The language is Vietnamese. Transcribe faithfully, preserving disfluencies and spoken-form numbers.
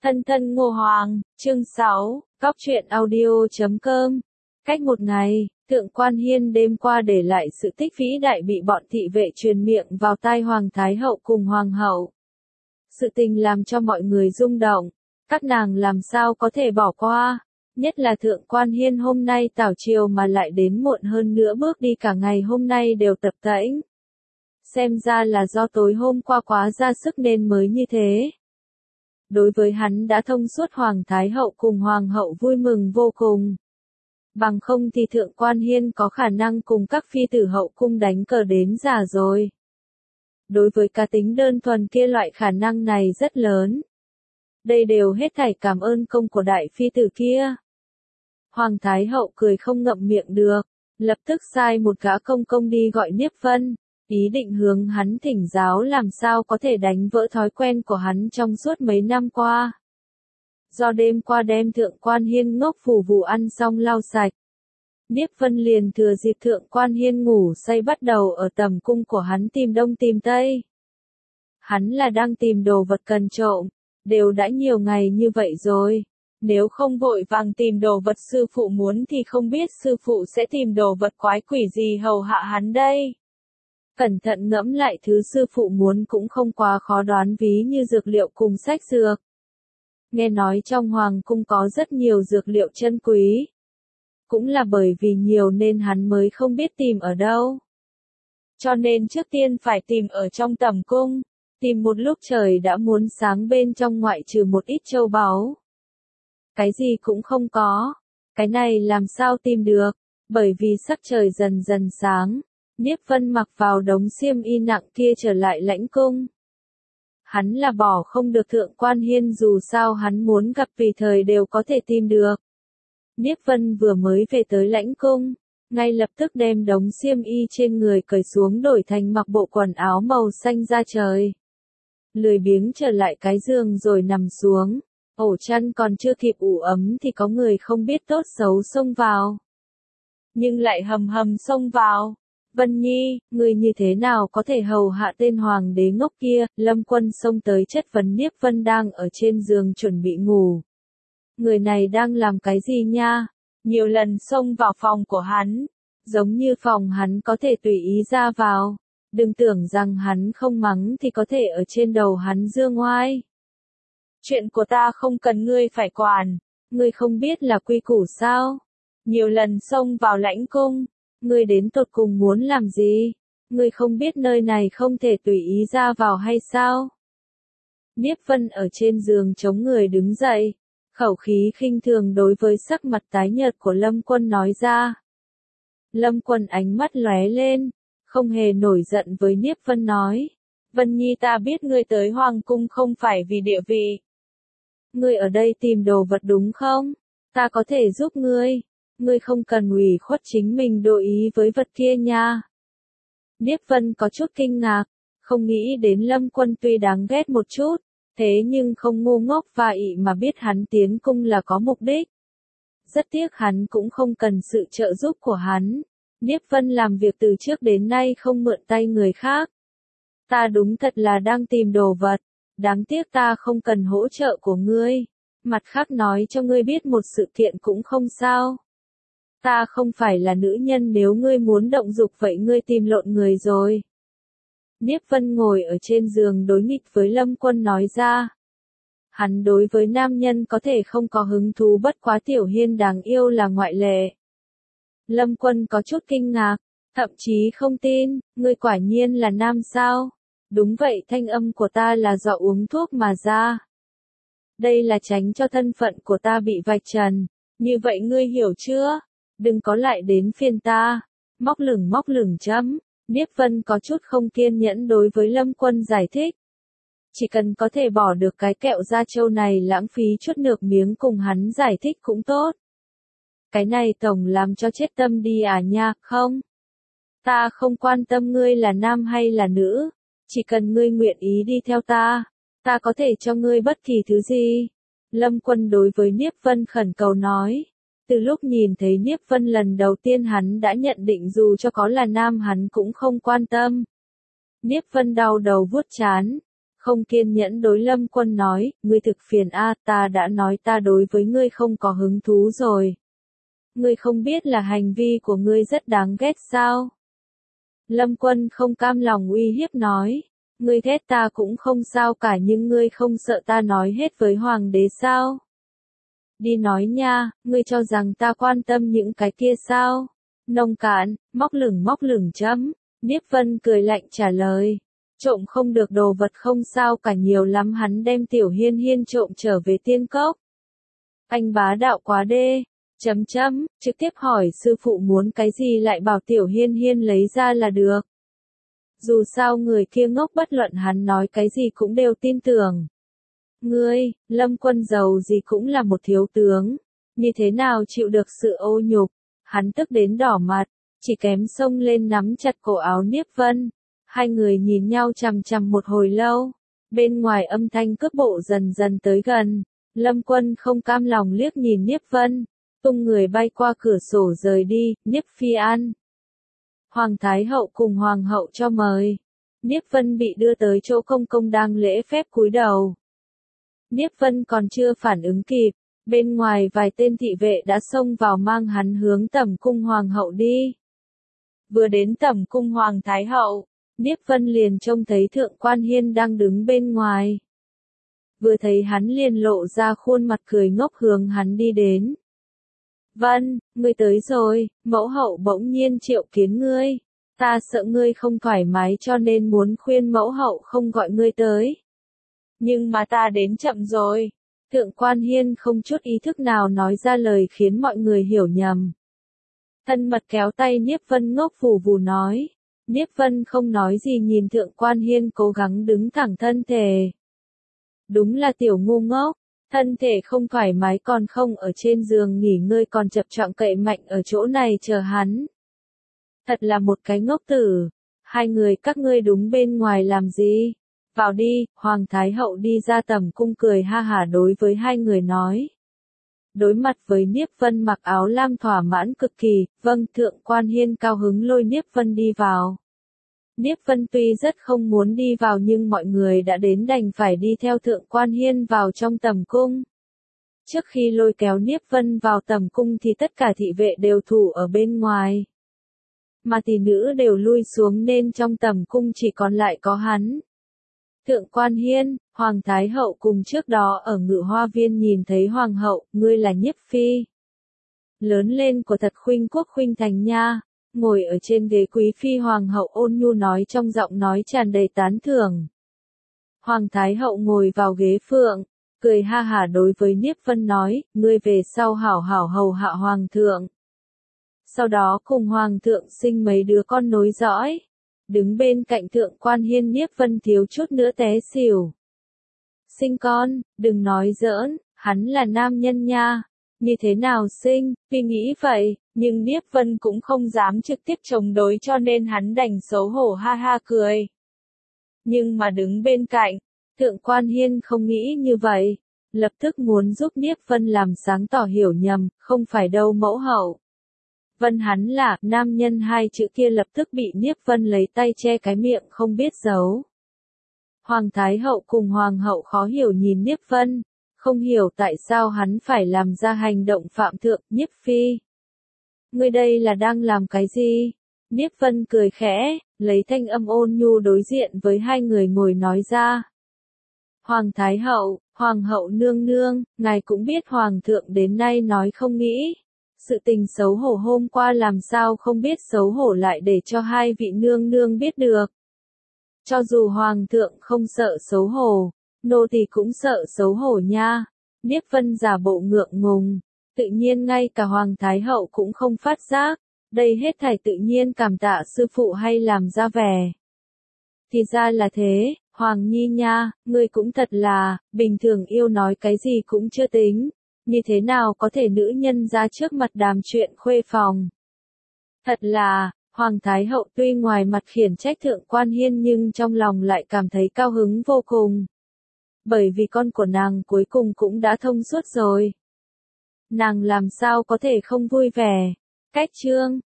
Thân thân Ngô Hoàng, chương sáu, Góc truyện audio chấm com. Cách một ngày, Thượng Quan Hiên đêm qua để lại sự tích vĩ đại bị bọn thị vệ truyền miệng vào tai Hoàng Thái Hậu cùng Hoàng Hậu. Sự tình làm cho mọi người rung động, các nàng làm sao có thể bỏ qua, nhất là Thượng Quan Hiên hôm nay tảo triều mà lại đến muộn hơn nữa bước đi cả ngày hôm nay đều tập tễnh. Xem ra là do tối hôm qua quá ra sức nên mới như thế. Đối với hắn đã thông suốt Hoàng Thái Hậu cùng Hoàng Hậu vui mừng vô cùng. Bằng không thì Thượng Quan Hiên có khả năng cùng các phi tử hậu cung đánh cờ đến già rồi. Đối với cá tính đơn thuần kia loại khả năng này rất lớn. Đây đều hết thảy cảm ơn công của đại phi tử kia. Hoàng Thái Hậu cười không ngậm miệng được, lập tức sai một gã công công đi gọi Niếp Vân. Ý định hướng hắn thỉnh giáo làm sao có thể đánh vỡ thói quen của hắn trong suốt mấy năm qua. Do đêm qua đem Thượng Quan Hiên ngốc phủ vụ ăn xong lau sạch. Niếp Vân liền thừa dịp Thượng Quan Hiên ngủ say bắt đầu ở tầm cung của hắn tìm đông tìm tây. Hắn là đang tìm đồ vật cần trộm, đều đã nhiều ngày như vậy rồi. Nếu không vội vàng tìm đồ vật sư phụ muốn thì không biết sư phụ sẽ tìm đồ vật quái quỷ gì hầu hạ hắn đây. Cẩn thận ngẫm lại thứ sư phụ muốn cũng không quá khó đoán ví như dược liệu cùng sách dược. Nghe nói trong hoàng cung có rất nhiều dược liệu chân quý. Cũng là bởi vì nhiều nên hắn mới không biết tìm ở đâu. Cho nên trước tiên phải tìm ở trong tầm cung, tìm một lúc trời đã muốn sáng bên trong ngoại trừ một ít châu báu. Cái gì cũng không có, cái này làm sao tìm được, bởi vì sắc trời dần dần sáng. Niếp Vân mặc vào đống xiêm y nặng kia trở lại lãnh cung. Hắn là bỏ không được Thượng Quan Hiên dù sao hắn muốn gặp tùy thời đều có thể tìm được. Niếp Vân vừa mới về tới lãnh cung, ngay lập tức đem đống xiêm y trên người cởi xuống đổi thành mặc bộ quần áo màu xanh da trời. Lười biếng trở lại cái giường rồi nằm xuống, ổ chăn còn chưa kịp ủ ấm thì có người không biết tốt xấu xông vào. Nhưng lại hầm hầm xông vào. Vân Nhi, người như thế nào có thể hầu hạ tên hoàng đế ngốc kia? Lâm Quân xông tới chất vấn Niếp Vân đang ở trên giường chuẩn bị ngủ. Người này đang làm cái gì nha? Nhiều lần xông vào phòng của hắn, giống như phòng hắn có thể tùy ý ra vào. Đừng tưởng rằng hắn không mắng thì có thể ở trên đầu hắn dương oai. Chuyện của ta không cần ngươi phải quản, ngươi không biết là quy củ sao? Nhiều lần xông vào lãnh cung. Ngươi đến tột cùng muốn làm gì? Ngươi không biết nơi này không thể tùy ý ra vào hay sao? Niếp Vân ở trên giường chống người đứng dậy, khẩu khí khinh thường đối với sắc mặt tái nhợt của Lâm Quân nói ra. Lâm Quân ánh mắt lóe lên, không hề nổi giận với Niếp Vân nói. Vân Nhi ta biết ngươi tới hoàng cung không phải vì địa vị. Ngươi ở đây tìm đồ vật đúng không? Ta có thể giúp ngươi. Ngươi không cần ủy khuất chính mình đổi ý với vật kia nha. Niếp Vân có chút kinh ngạc, không nghĩ đến Lâm Quân tuy đáng ghét một chút, thế nhưng không ngu ngốc và ị mà biết hắn tiến cung là có mục đích. Rất tiếc hắn cũng không cần sự trợ giúp của hắn. Niếp Vân làm việc từ trước đến nay không mượn tay người khác. Ta đúng thật là đang tìm đồ vật, đáng tiếc ta không cần hỗ trợ của ngươi. Mặt khác nói cho ngươi biết một sự kiện cũng không sao. Ta không phải là nữ nhân nếu ngươi muốn động dục vậy ngươi tìm lộn người rồi. Niếp Vân ngồi ở trên giường đối nghịch với Lâm Quân nói ra. Hắn đối với nam nhân có thể không có hứng thú bất quá Tiểu Hiên đáng yêu là ngoại lệ. Lâm Quân có chút kinh ngạc, thậm chí không tin, ngươi quả nhiên là nam sao? Đúng vậy, thanh âm của ta là do uống thuốc mà ra. Đây là tránh cho thân phận của ta bị vạch trần, như vậy ngươi hiểu chưa? Đừng có lại đến phiên ta. Móc lửng móc lửng chấm. Niếp Vân có chút không kiên nhẫn đối với Lâm Quân giải thích. Chỉ cần có thể bỏ được cái kẹo da trâu này lãng phí chút nước miếng cùng hắn giải thích cũng tốt. Cái này tổng làm cho chết tâm đi à nha, không? Ta không quan tâm ngươi là nam hay là nữ. Chỉ cần ngươi nguyện ý đi theo ta, ta có thể cho ngươi bất kỳ thứ gì. Lâm Quân đối với Niếp Vân khẩn cầu nói. Từ lúc nhìn thấy Niếp Vân lần đầu tiên hắn đã nhận định dù cho có là nam hắn cũng không quan tâm. Niếp Vân đau đầu vuốt trán, không kiên nhẫn đối Lâm Quân nói, ngươi thực phiền a, ta đã nói ta đối với ngươi không có hứng thú rồi. Ngươi không biết là hành vi của ngươi rất đáng ghét sao? Lâm Quân không cam lòng uy hiếp nói, ngươi ghét ta cũng không sao cả nhưng ngươi không sợ ta nói hết với hoàng đế sao? Đi nói nha, ngươi cho rằng ta quan tâm những cái kia sao? Nông cạn, móc lửng móc lửng chấm. Niếp Vân cười lạnh trả lời. Trộm không được đồ vật không sao cả nhiều lắm hắn đem Tiểu Hiên Hiên trộm trở về tiên cốc. Anh bá đạo quá đê. Chấm chấm, trực tiếp hỏi sư phụ muốn cái gì lại bảo Tiểu Hiên Hiên lấy ra là được. Dù sao người kia ngốc bất luận hắn nói cái gì cũng đều tin tưởng. Ngươi, Lâm Quân giàu gì cũng là một thiếu tướng. Như thế nào chịu được sự ô nhục. Hắn tức đến đỏ mặt, chỉ kém xông lên nắm chặt cổ áo Niếp Vân. Hai người nhìn nhau chằm chằm một hồi lâu. Bên ngoài âm thanh cướp bộ dần dần tới gần. Lâm Quân không cam lòng liếc nhìn Niếp Vân. Tung người bay qua cửa sổ rời đi, Niếp Phi An. Hoàng Thái Hậu cùng Hoàng Hậu cho mời. Niếp Vân bị đưa tới chỗ công công đang lễ phép cúi đầu. Niếp Vân còn chưa phản ứng kịp. Bên ngoài vài tên thị vệ đã xông vào mang hắn hướng tẩm cung Hoàng Hậu đi. Vừa đến tẩm cung Hoàng Thái Hậu, Niếp Vân liền trông thấy Thượng Quan Hiên đang đứng bên ngoài. Vừa thấy hắn liền lộ ra khuôn mặt cười ngốc hướng hắn đi đến. Vân, ngươi tới rồi, mẫu hậu bỗng nhiên triệu kiến ngươi. Ta sợ ngươi không thoải mái cho nên muốn khuyên mẫu hậu không gọi ngươi tới. Nhưng mà ta đến chậm rồi. Thượng Quan Hiên không chút ý thức nào nói ra lời khiến mọi người hiểu nhầm. Thân mật kéo tay Niếp Vân ngốc vù vù nói. Niếp Vân không nói gì nhìn Thượng Quan Hiên cố gắng đứng thẳng thân thể. Đúng là tiểu ngu ngốc, thân thể không thoải mái còn không ở trên giường nghỉ ngơi còn chập choạng cậy mạnh ở chỗ này chờ hắn. Thật là một cái ngốc tử. Hai người các ngươi đúng bên ngoài làm gì? Vào đi, Hoàng Thái Hậu đi ra tầm cung cười ha hả đối với hai người nói. Đối mặt với Niếp Vân mặc áo lam thỏa mãn cực kỳ, vâng Thượng Quan Hiên cao hứng lôi Niếp Vân đi vào. Niếp Vân tuy rất không muốn đi vào nhưng mọi người đã đến đành phải đi theo Thượng Quan Hiên vào trong tầm cung. Trước khi lôi kéo Niếp Vân vào tầm cung thì tất cả thị vệ đều thủ ở bên ngoài. Mà tỷ nữ đều lui xuống nên trong tầm cung chỉ còn lại có hắn. Thượng Quan Hiên, Hoàng Thái Hậu cùng trước đó ở Ngự Hoa Viên nhìn thấy Hoàng Hậu, ngươi là Nhiếp Phi. Lớn lên của thật khuynh quốc khuynh thành nha. Ngồi ở trên ghế quý phi Hoàng Hậu ôn nhu nói trong giọng nói tràn đầy tán thưởng. Hoàng Thái Hậu ngồi vào ghế phượng, cười ha hả đối với Niếp Vân nói, ngươi về sau hảo hảo hầu hạ Hoàng thượng. Sau đó cùng Hoàng thượng sinh mấy đứa con nối dõi. Đứng bên cạnh Thượng Quan Hiên Niếp Vân thiếu chút nữa té xỉu. Sinh con, đừng nói giỡn, hắn là nam nhân nha. Như thế nào sinh, vì nghĩ vậy, nhưng Niếp Vân cũng không dám trực tiếp chống đối cho nên hắn đành xấu hổ ha ha cười. Nhưng mà đứng bên cạnh, Thượng Quan Hiên không nghĩ như vậy, lập tức muốn giúp Niếp Vân làm sáng tỏ hiểu nhầm, không phải đâu mẫu hậu. Vân hắn là, nam nhân hai chữ kia lập tức bị Niếp Vân lấy tay che cái miệng không biết giấu. Hoàng Thái Hậu cùng Hoàng Hậu khó hiểu nhìn Niếp Vân. Không hiểu tại sao hắn phải làm ra hành động phạm thượng, Nhiếp Phi. Ngươi đây là đang làm cái gì? Niếp Vân cười khẽ, lấy thanh âm ôn nhu đối diện với hai người ngồi nói ra. Hoàng Thái Hậu, Hoàng Hậu nương nương, ngài cũng biết Hoàng thượng đến nay nói không nghĩ. Sự tình xấu hổ hôm qua làm sao không biết xấu hổ lại để cho hai vị nương nương biết được. Cho dù Hoàng thượng không sợ xấu hổ. Nô tỳ cũng sợ xấu hổ nha. Niếp Vân giả bộ ngượng ngùng. Tự nhiên ngay cả Hoàng Thái Hậu cũng không phát giác. Đây hết thảy tự nhiên cảm tạ sư phụ hay làm ra vẻ. Thì ra là thế, Hoàng Nhi nha, ngươi cũng thật là, bình thường yêu nói cái gì cũng chưa tính. Như thế nào có thể nữ nhân ra trước mặt đàm chuyện khuê phòng. Thật là, Hoàng Thái Hậu tuy ngoài mặt khiển trách Thượng Quan Hiên nhưng trong lòng lại cảm thấy cao hứng vô cùng. Bởi vì con của nàng cuối cùng cũng đã thông suốt rồi. Nàng làm sao có thể không vui vẻ. Cách chương